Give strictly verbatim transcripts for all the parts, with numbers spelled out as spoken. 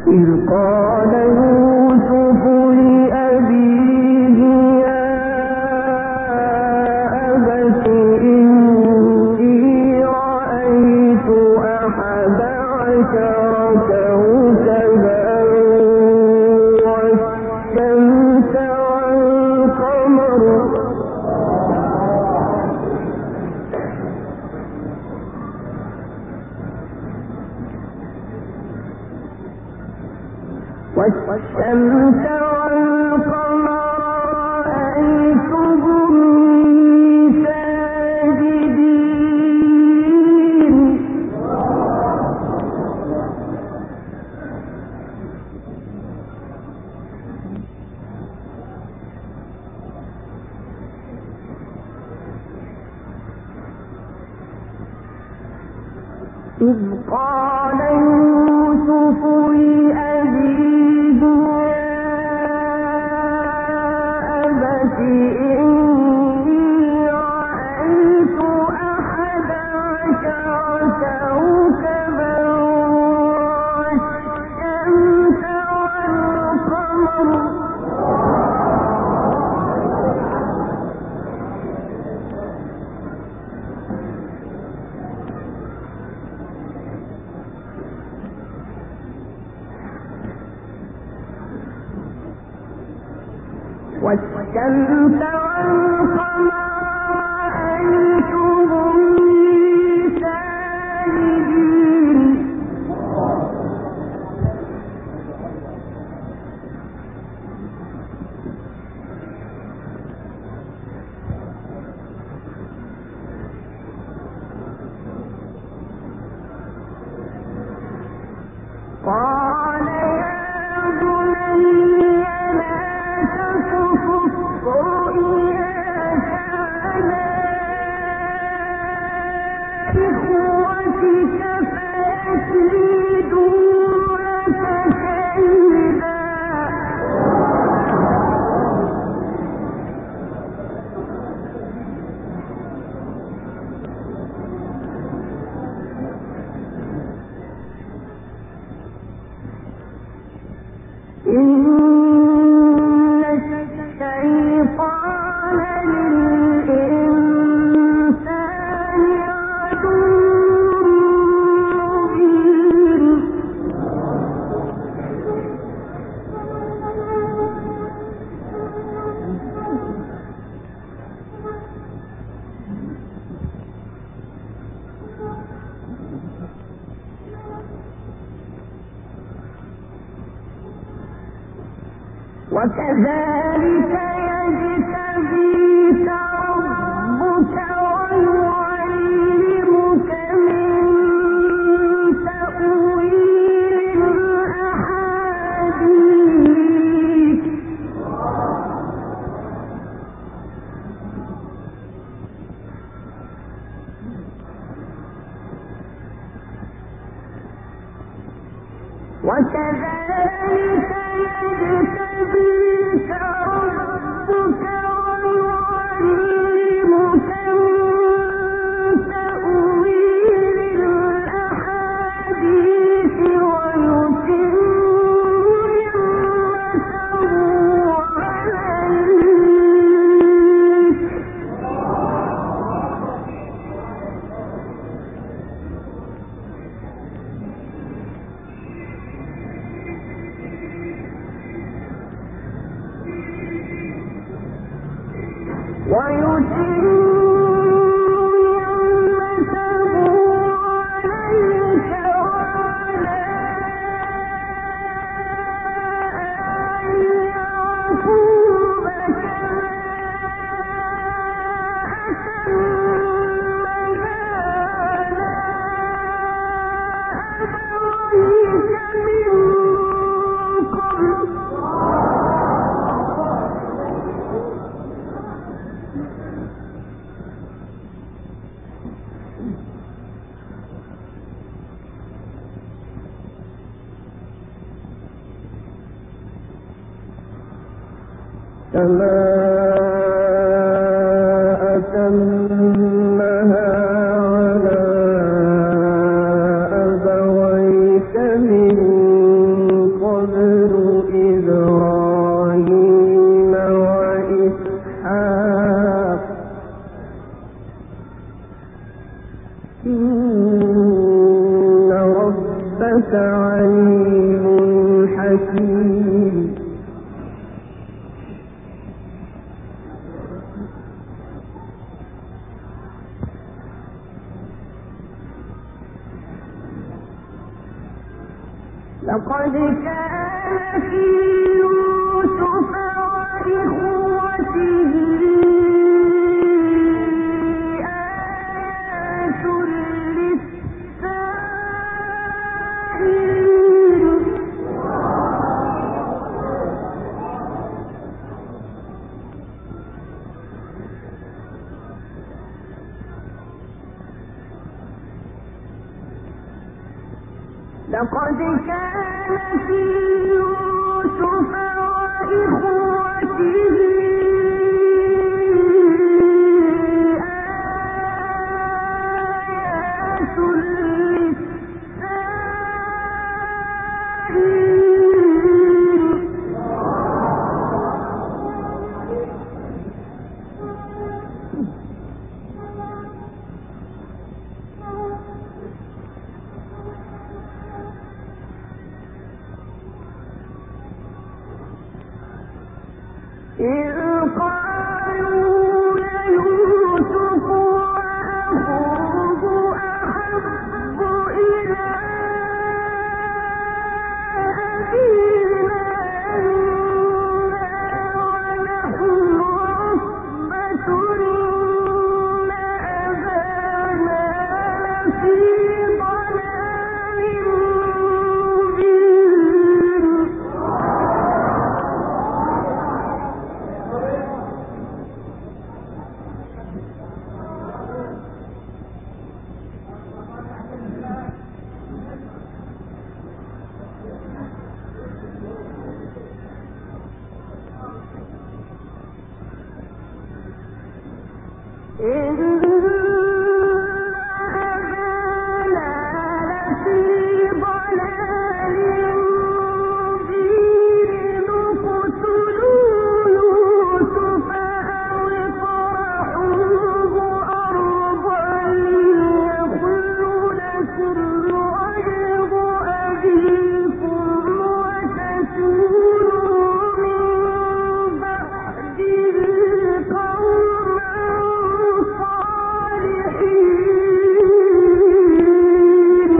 إذ قال يوسف لأبيه يا أبت إني رأيت أحد عشر كوكبا والشمس والقمر والشمس والقمر رأيتهم ساجدين إذ قال يوسف لأبيه إني رأيت أحد عشر كوكبا والشمس والقمر والشمس والقمر رأيتهم ساجدين قال يا بني لا تقصص رؤياك على إخوتك فيكيدوا لك كيدا إن الشيطان للإنسان عدو مبين وكذلك يجتبيك ربك ويعلمك من تأويل الأحاديث وكذلك يجتبيك ربك ويعلمك من تأويل الأحاديث ويتم نعمته عليك ويتم نعمته عليك وعلى آل يعقوب كما أتمها على أبويك من قبل كما أتمها على أبويك من عليم حكيم. لقد كان في يوسف وإخوته آيات للسائلين. لقد كان في يوسف وإخوته آيات للسائلين. إذ قالوا ليوسف وأخوه أحب إلى أبينا منا ونحن عصبة إن أبانا لفي ضلال مبين. إن أبانا لفي ضلال مبين. اقتلوا يوسف أو اطرحوه أرضا يخل لكم وجه أبيكم وتكونوا من بعده قوما صالحين.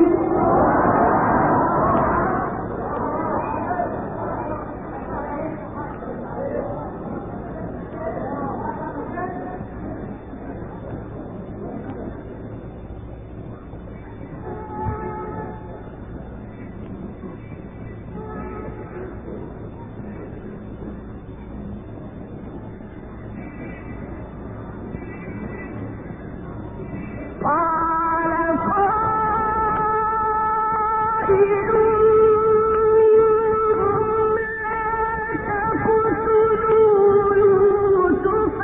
قال قائل منهم لا تقتلوا يوسف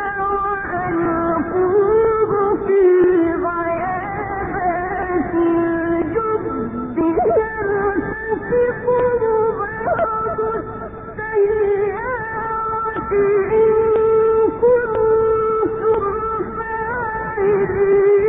وألقوه في غيابات الجب يلتقطه بعض السيارة إن كنتم فاعلين.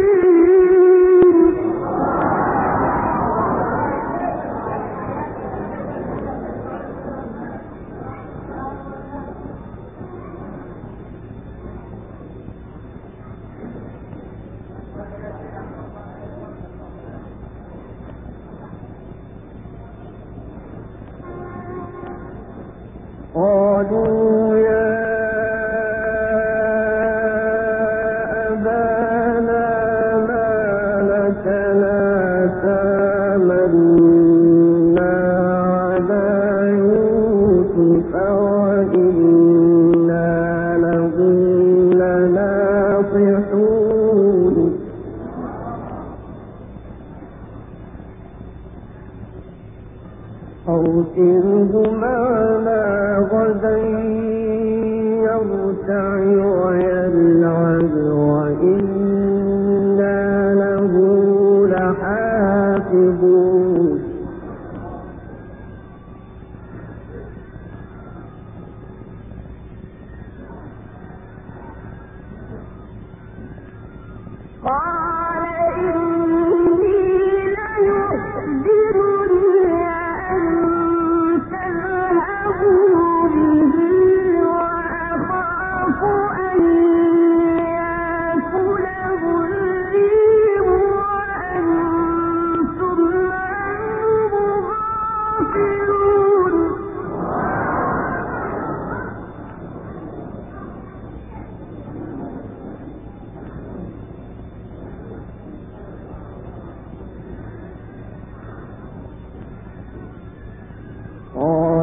قالوا يا أبانا ما لك لا تأمنا على يوسف وإنا له لناصحون. أرسله معنا غدا يرتع ويلعب وإنا له لحافظون. قال إني ليحزنني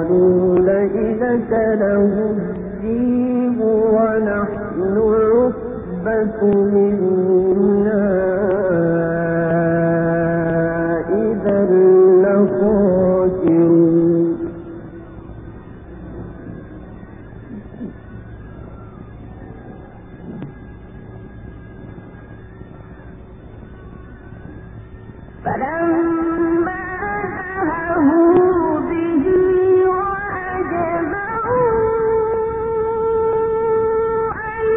قالوا لئن له الدين ونحن عصبة منا إذا لخاسرون فلما ذهبوا به وأجمعوا أن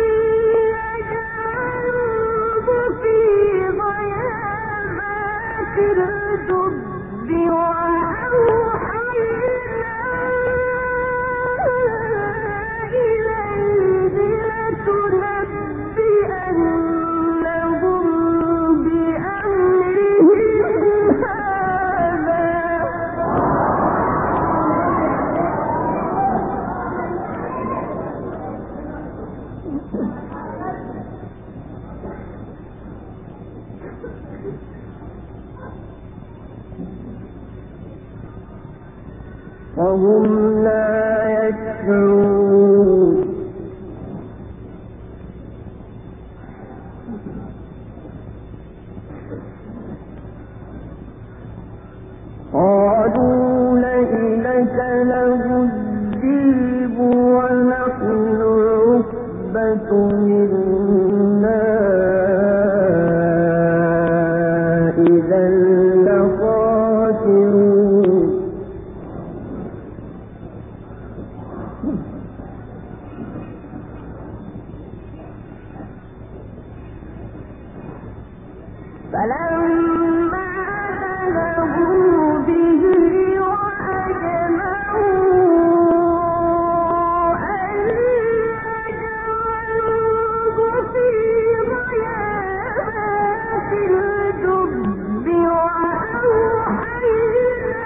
يجعلوه في غيابات الجب وأوحينا إليه لتنبئنهم بأمرهم هذا وهم لا يشعرون قالوا لئن له الذئب ونحن عصبة منا إذا لخاسرون فلما ذهبوا به وأجمعوا أن يجعلوه في غيابات الجب وأوحينا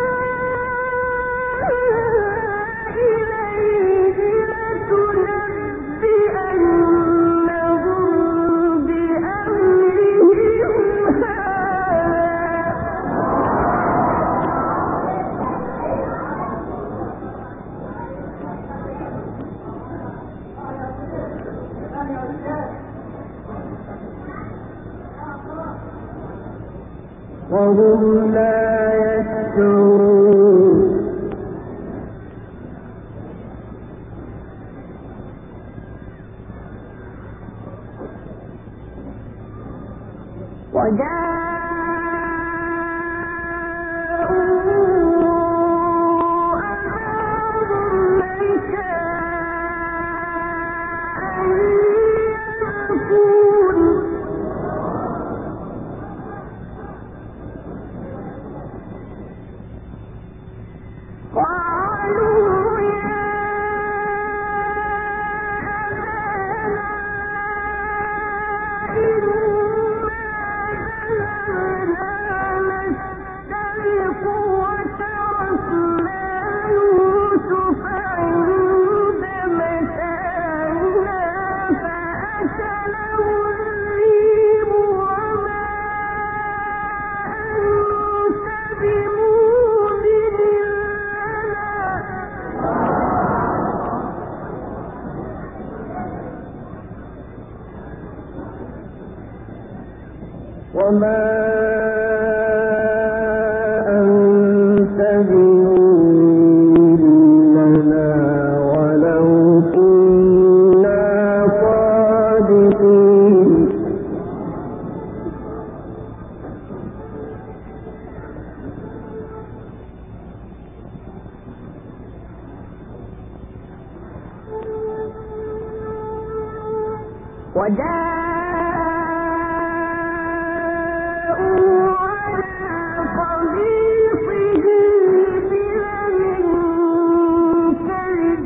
إليه لتنبئنهم بأمرهم وهم لا يشعرون وجاءوا أباهم عشاء يبكون قالوا يا أبانا إنا ذهبنا نستبق وتركنا يوسف عند متاعنا فأكله الذئب وما أنت بمؤمن وما أنت بمؤمن لنا ولو كنا صادقين وجاءوا على قميصه بدم كذب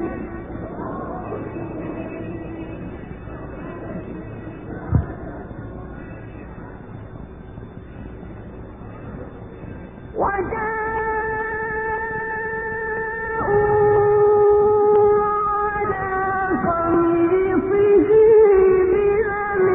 وجاءوا على قميصه بدم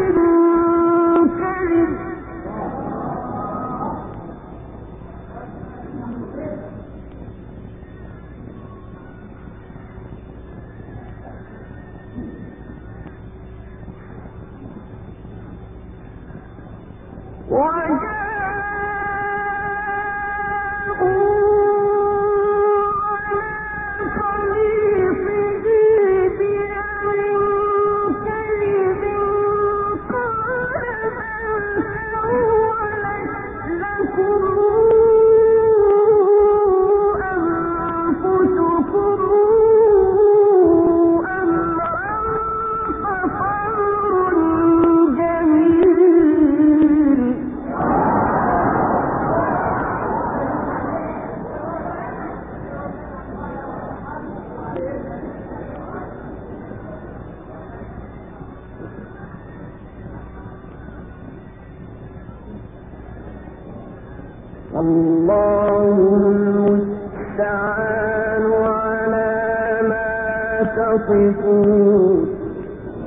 الله المستعان على ما تصفون.